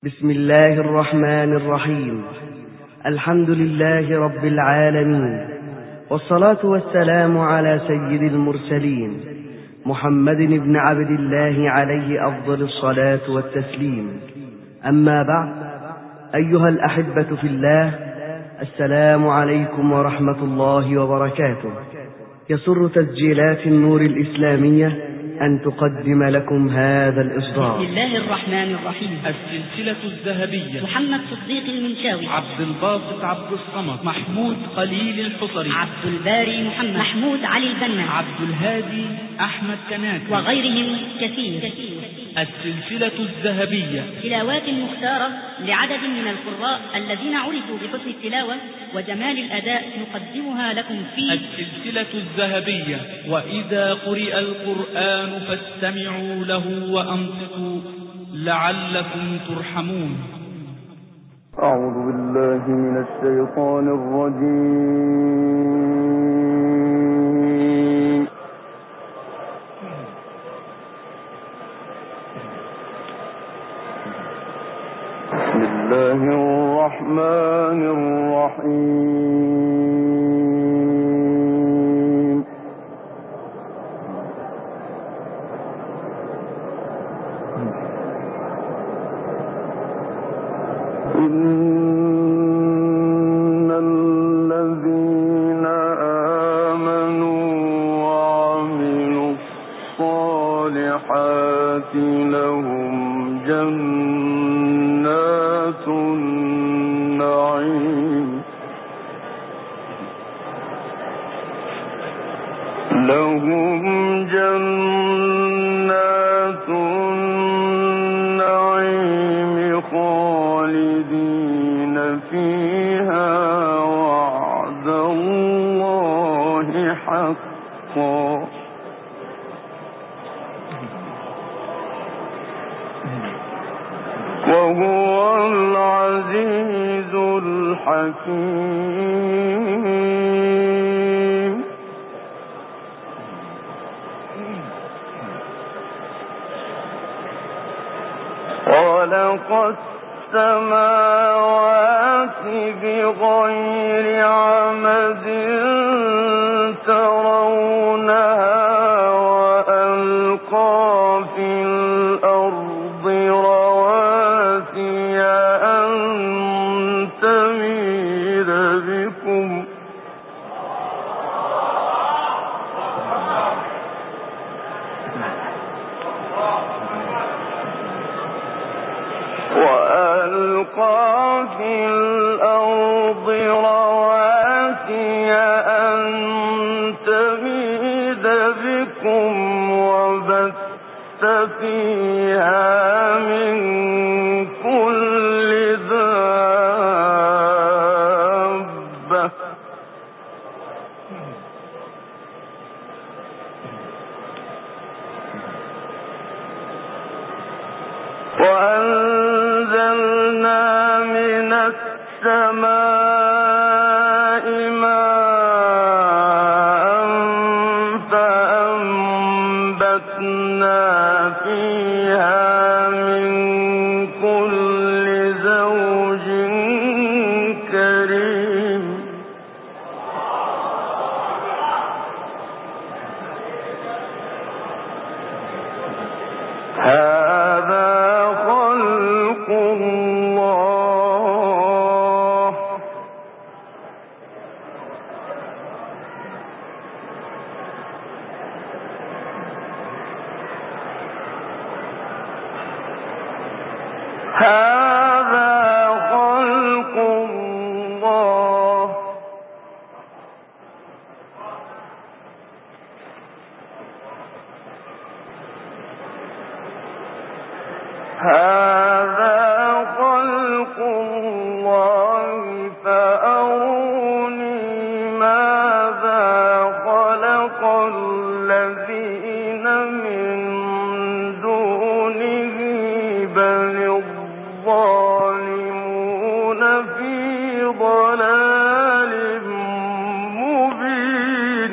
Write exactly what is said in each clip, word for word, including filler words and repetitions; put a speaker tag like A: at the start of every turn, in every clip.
A: بسم الله الرحمن الرحيم. الحمد لله رب العالمين، والصلاة والسلام على سيد المرسلين محمد بن عبد الله عليه أفضل الصلاة والتسليم. أما بعد، أيها الأحبة في الله، السلام عليكم ورحمة الله وبركاته. يسر تسجيلات النور الإسلامية أن تقدم لكم هذا الإصدار.
B: بسم الله الرحمن الرحيم.
C: السلسلة الذهبية.
B: محمد صديق المنشاوي،
C: عبد الباسط عبد الصمد، محمود قليل الحصري،
B: عبد الباري محمد، محمود علي البنا،
C: عبد الهادي أحمد كناكي،
B: وغيرهم كثير.
C: السلسلة الذهبية،
B: تلاوات مختارة لعدد من القراء الذين عرفوا بحسن التلاوة وجمال الأداء نقدمها لكم في
C: السلسلة الذهبية. وإذا قرئ القرآن فاستمعوا له وأنصتوا لعلكم ترحمون.
D: أعوذ بالله من الشيطان الرجيم. بسم الله الرحمن الرحيم. إن الذين آمنوا وعملوا الصالحات لهم جنات النعيم لهم جنات النعيم خالدين فيها وعد الله حقا وهو العزيز الحكيم. خلق السماوات بغير عمد ترونها وألقى في الأرض رواسي أن تميد بكم وألقى في الأرض رواسي أن تميد بكم وبث فيها من كل دابة وأنزلنا من السماء ماء فأنبتنا فيها من كل زوج كريم. هذا خلق الله هذا خلق الله هذا خلق الله فأروني ماذا خلق الذين من دونه بل الظالمون في ضلال مبين.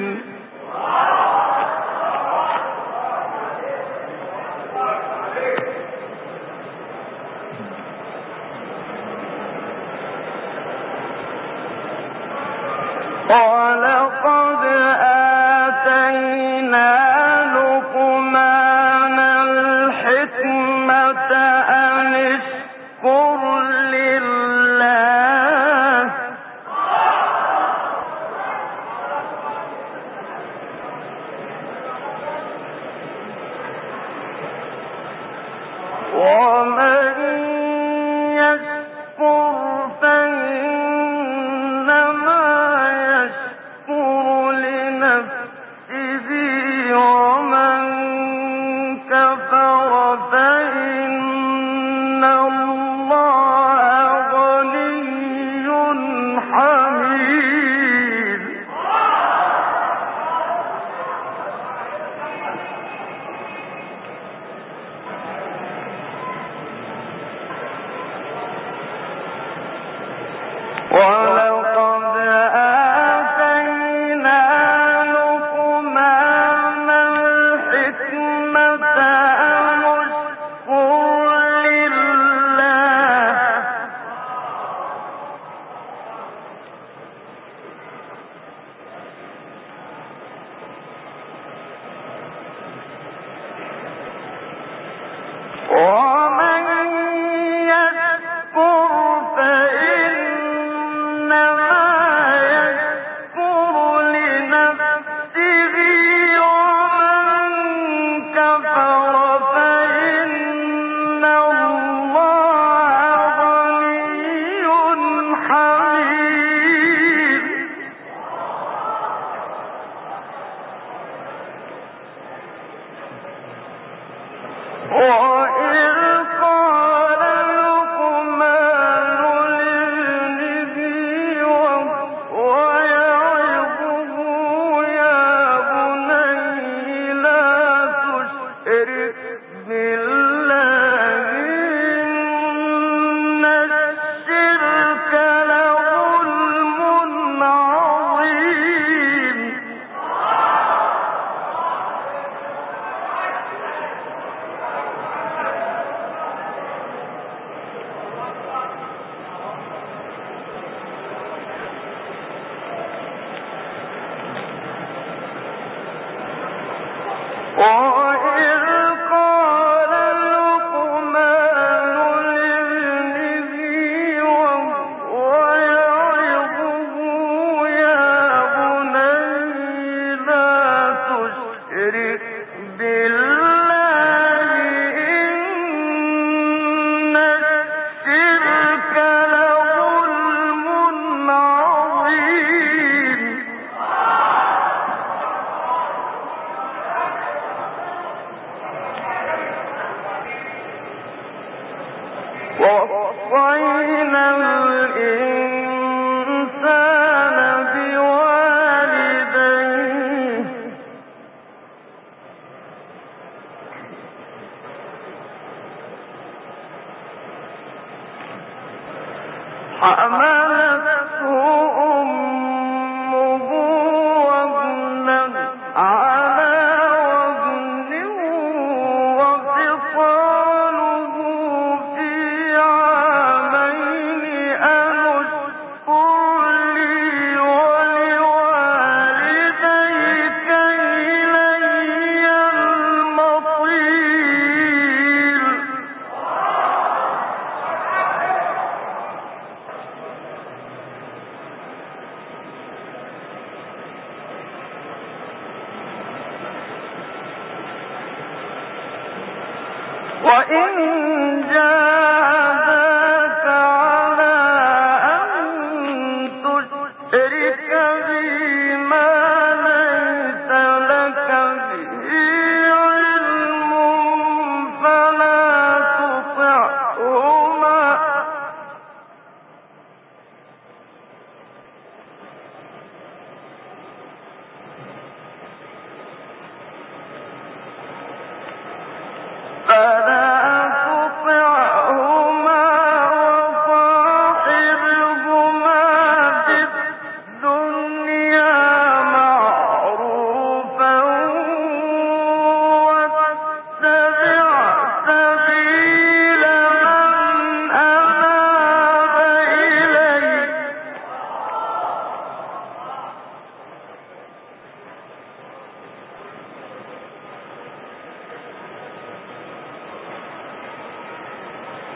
D: فلا تطع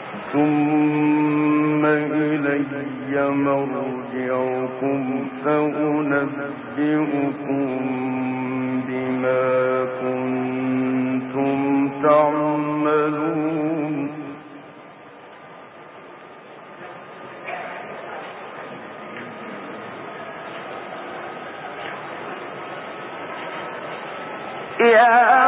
D: ثم إلي مرجعكم فأنبئكم بما كنتم تعملون يا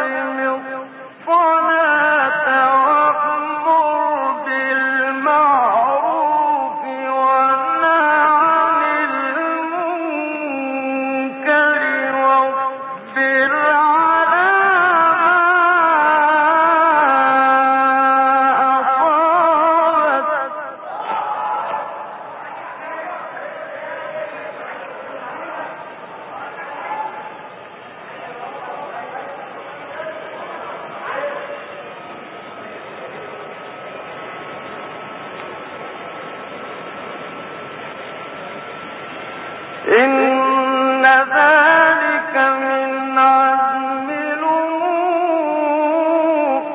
E: الصلاة وأمر بالمعروف
D: إن ذلك من عزم الأمور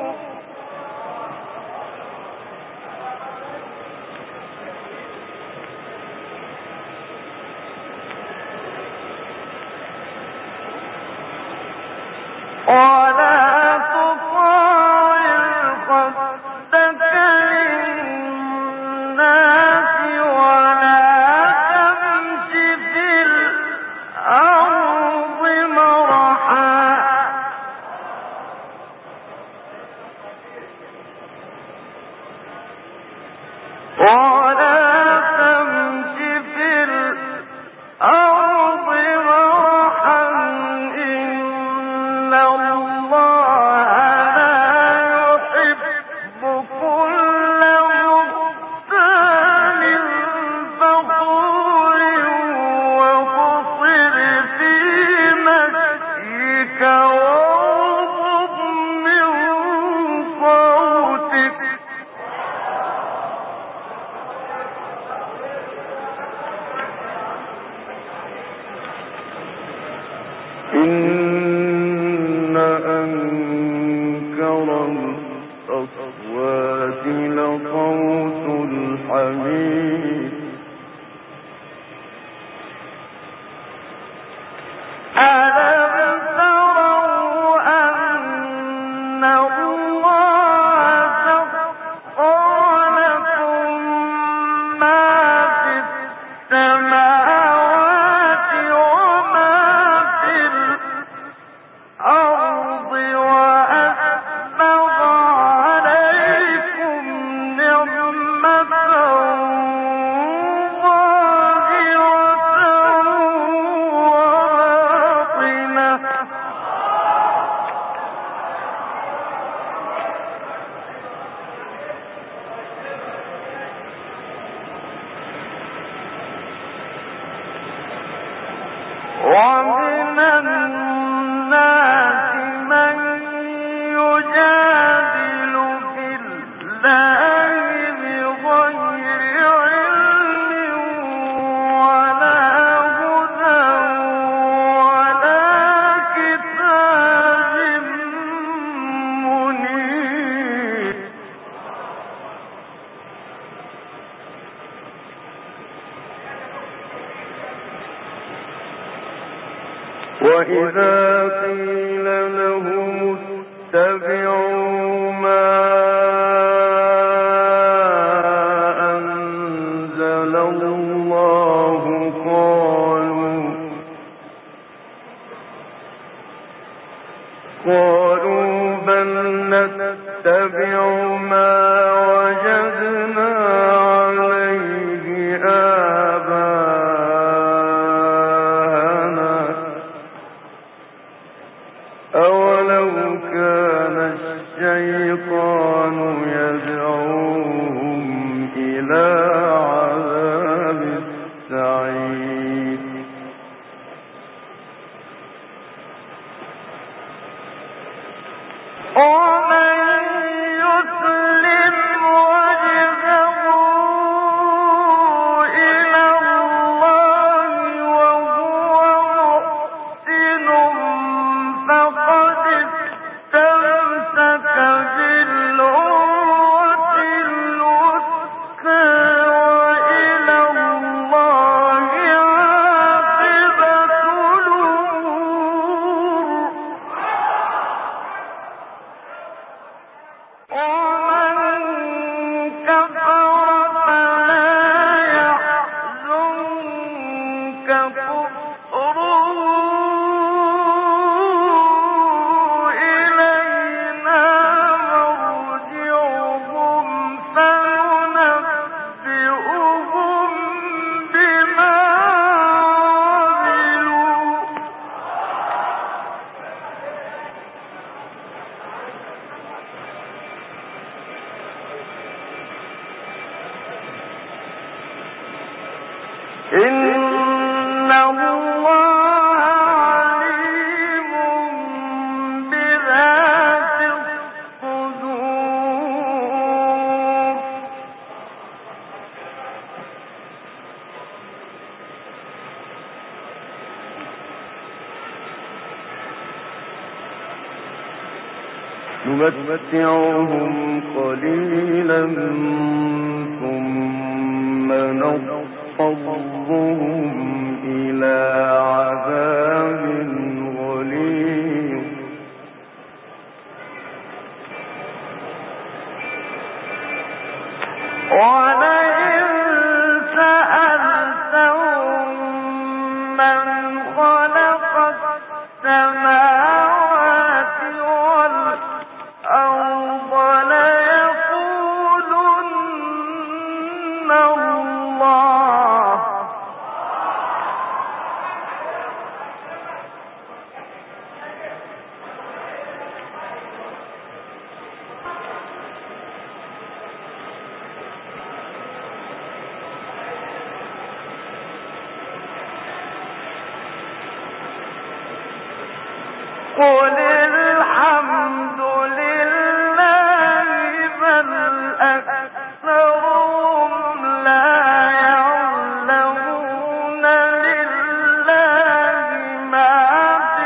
D: ولا تطاع خدك للناس ولا تمش في الأرض مرحا ولا تمش في الأرض مرحا إن الله لا يحب كل مختال فخور وقصر في مشيك واغضض من صوتك إن أنكر الأصوات لصوت الحمير ألم تروا أن الله سخر لكم ما في السماوات وما في الأرض وأسبغ عليكم نعمته ظاهرة وباطنة ومن الناس من يجادل في الله بغير علم ولا هدى ولا كتاب منير وإذا قيل لهم اتبعوا ما أنزل الله قالوا قالوا بل نتبع ما وجدنا عليه آباءنا أولو كان الشيء نمتعهم قليلا ثم نضطرهم إلى عذاب غليظ ولئن سألتهم من خلق السماوات والأرض ليقولن الله قل الحمد لله بل أكثرهم لا يعلمون لله ما في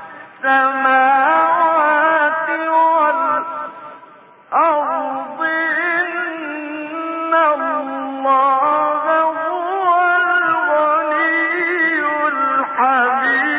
D: السماوات والأرض إن الله هو الغني الحميد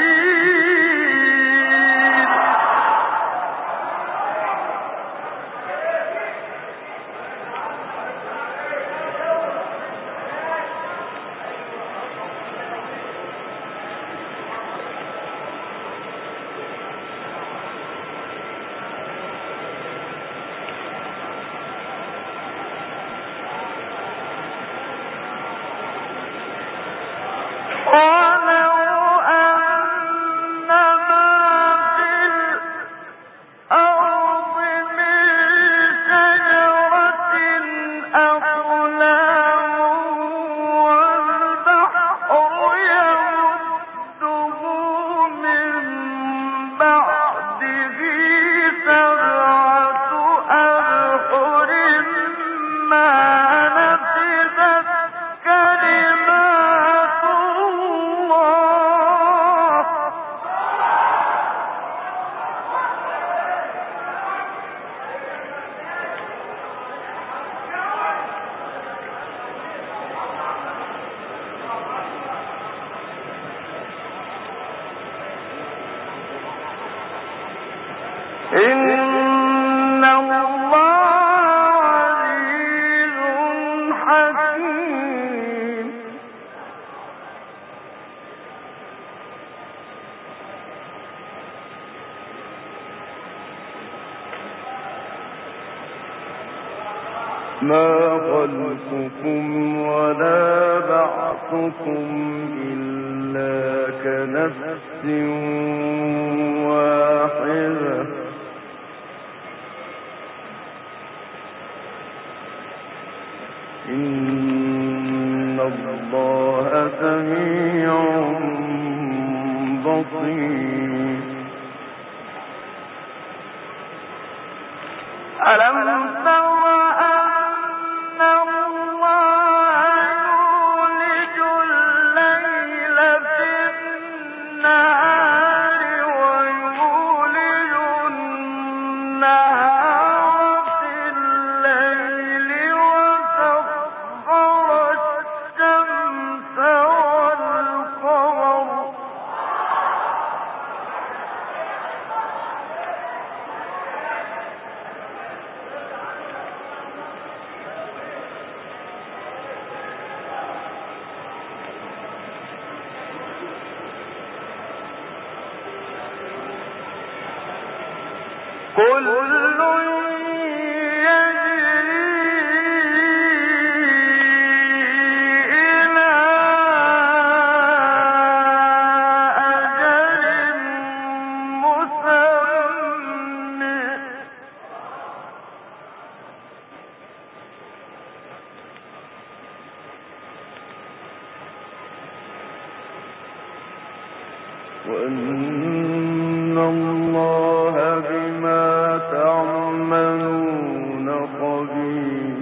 D: إن الله عزيز حكيم ما خلقكم ولا بعثكم إلا كنفس واحدة إن الله سميع بصير ألم تر أن الله يولج الليل في النهار ويولج النهار في الليل وسخر الشمس والقمر كل وأن الله بما تعملون خبير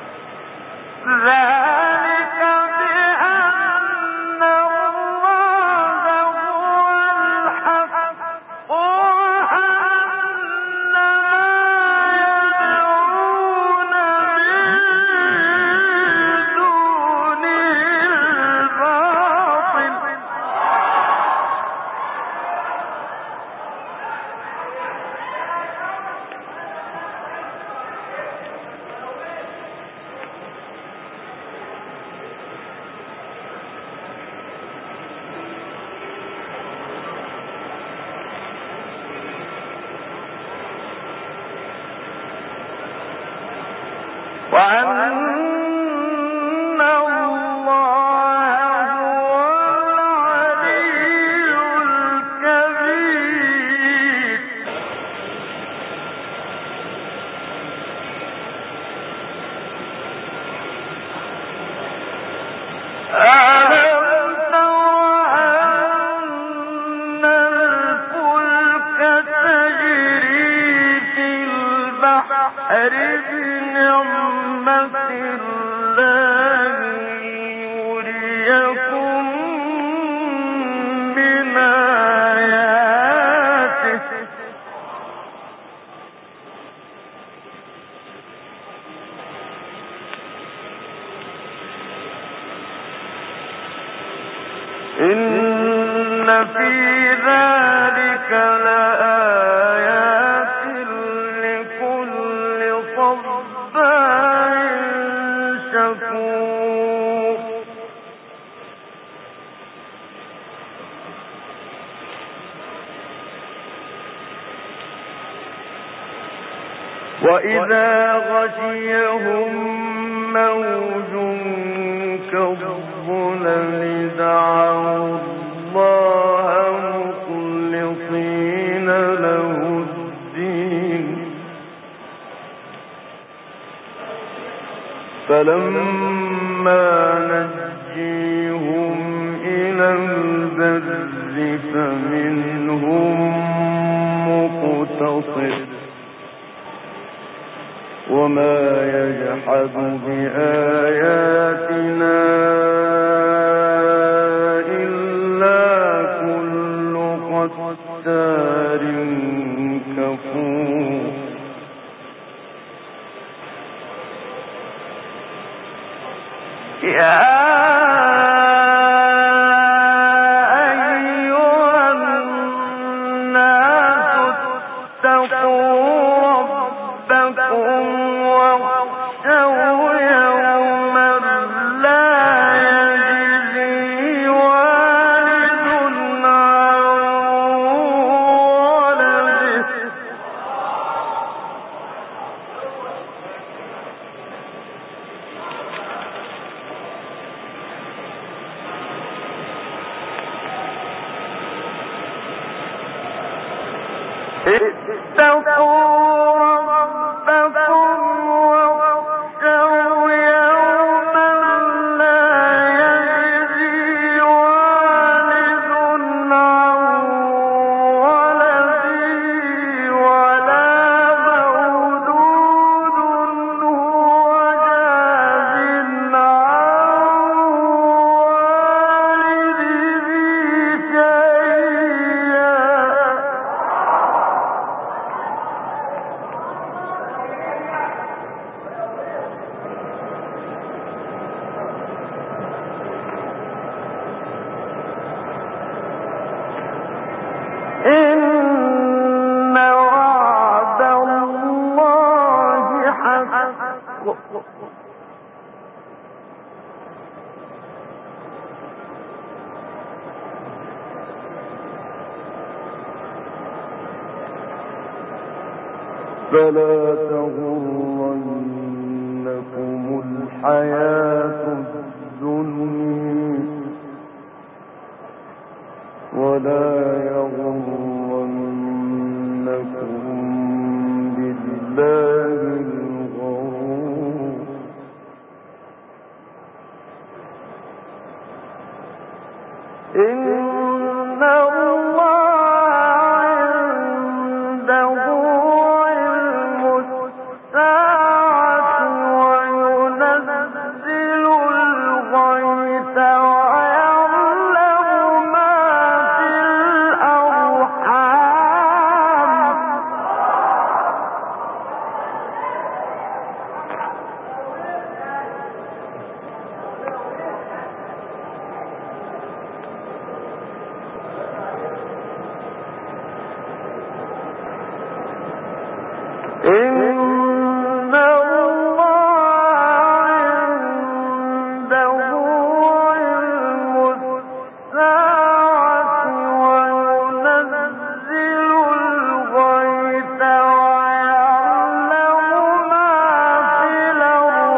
D: ذلك بأن الله إن في ذلك لآيات لكل صبار شكور وإذا غشيهم موج كالظلل دعوا الله مخلصين له الدين فلما نجيهم إلى البر فمنهم مقتصد وما يجحد بآياتنا إلا كل ختار كفور يا أيها الناس اتقوا ربكم واخشوا يوما لا يجزي والد عن ولده اتقوا ربكم واخشوا يوما لا يجزي والد عن ولده ولا مولود هو جاز عن والده شيئا إن وعد الله حق فلا تغرنكم الحياة الدنيا ولا يغرنكم بالله الغرور إن الله عنده علم الساعة وينزل الغيث ويعلم ما في الأرحام إن الله عنده علم الساعة وينزل الغيث ويعلم ما في الأرحام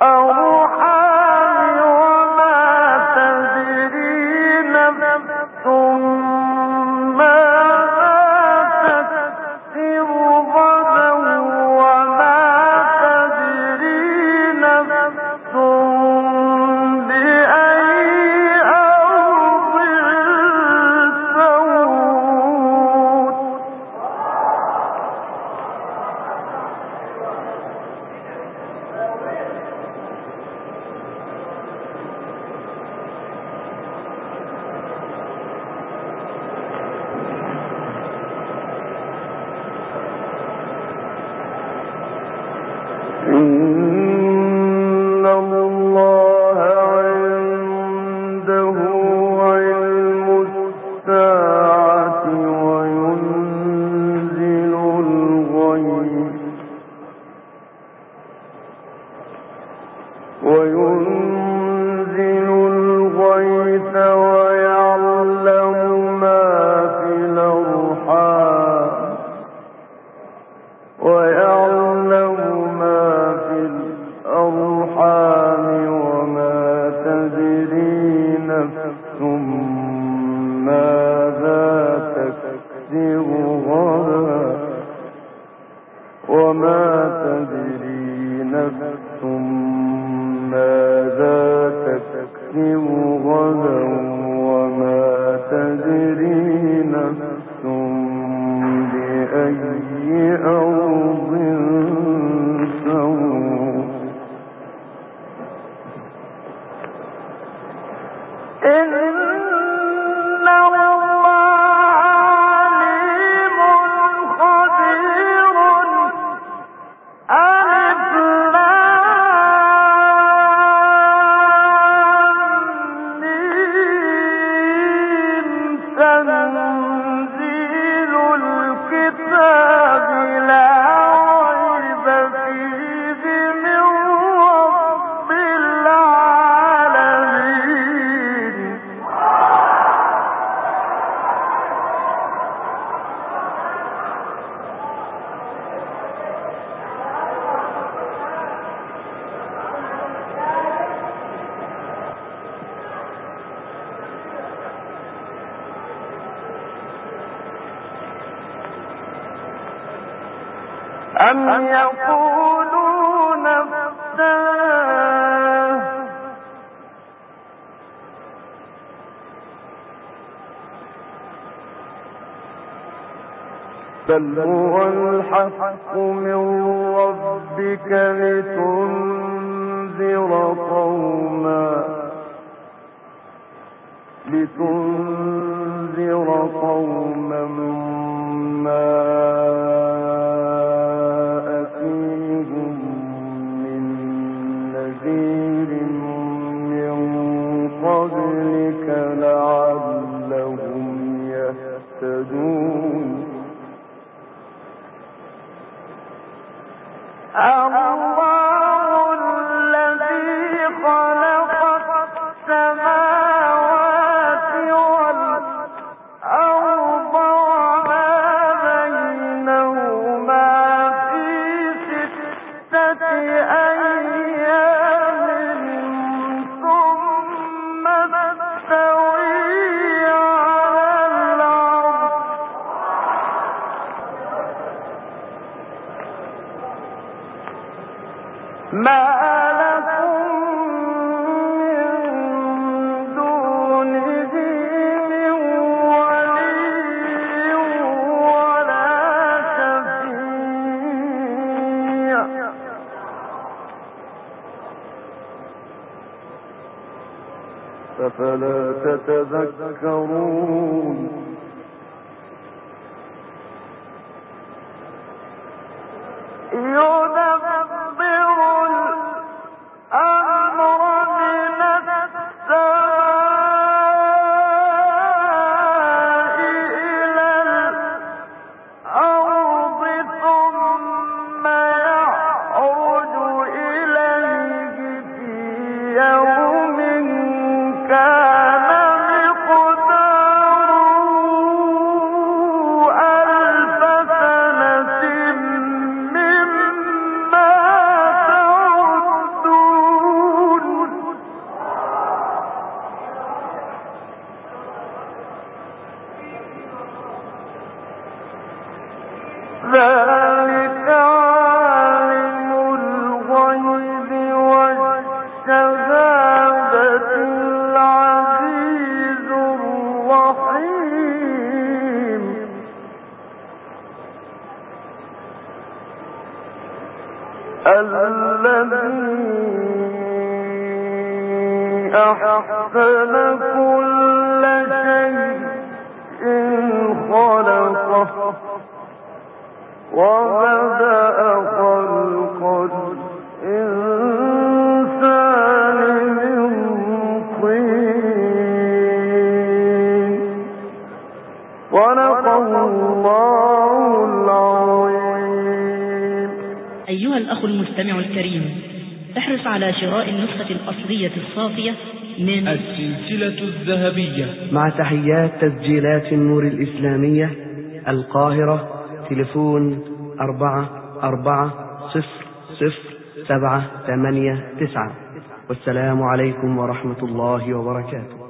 D: أم يقولون افتراه بل هو الحق من ربك لتنذر قوما لتنذر قوما ما قبلك لعلهم يهتدون الله الذي خلق السماوات والأرض وما بينهما في ستة أيام ثم استوي على العرش ما لكم من دونه من ولي ولا شفيع أفلا تتذكرون يدبر الأمر من السماء إلى الأرض ثم يعرج إليه في يوم كان مقداره ألف سنة مما تعدون أحسن كل شيء خلقه وبدأ خلق الإنسان من طين صدق الله العظيم.
B: أيها الأخ المستمع الكريم، احرص على شراء النسخة الأصلية الصافية من
C: السلسلة الذهبية
A: مع تحيات تسجيلات النور الإسلامية، القاهرة، تليفون أربعة أربعة صفر صفر سبعة ثمانية تسعة. والسلام عليكم ورحمة الله وبركاته.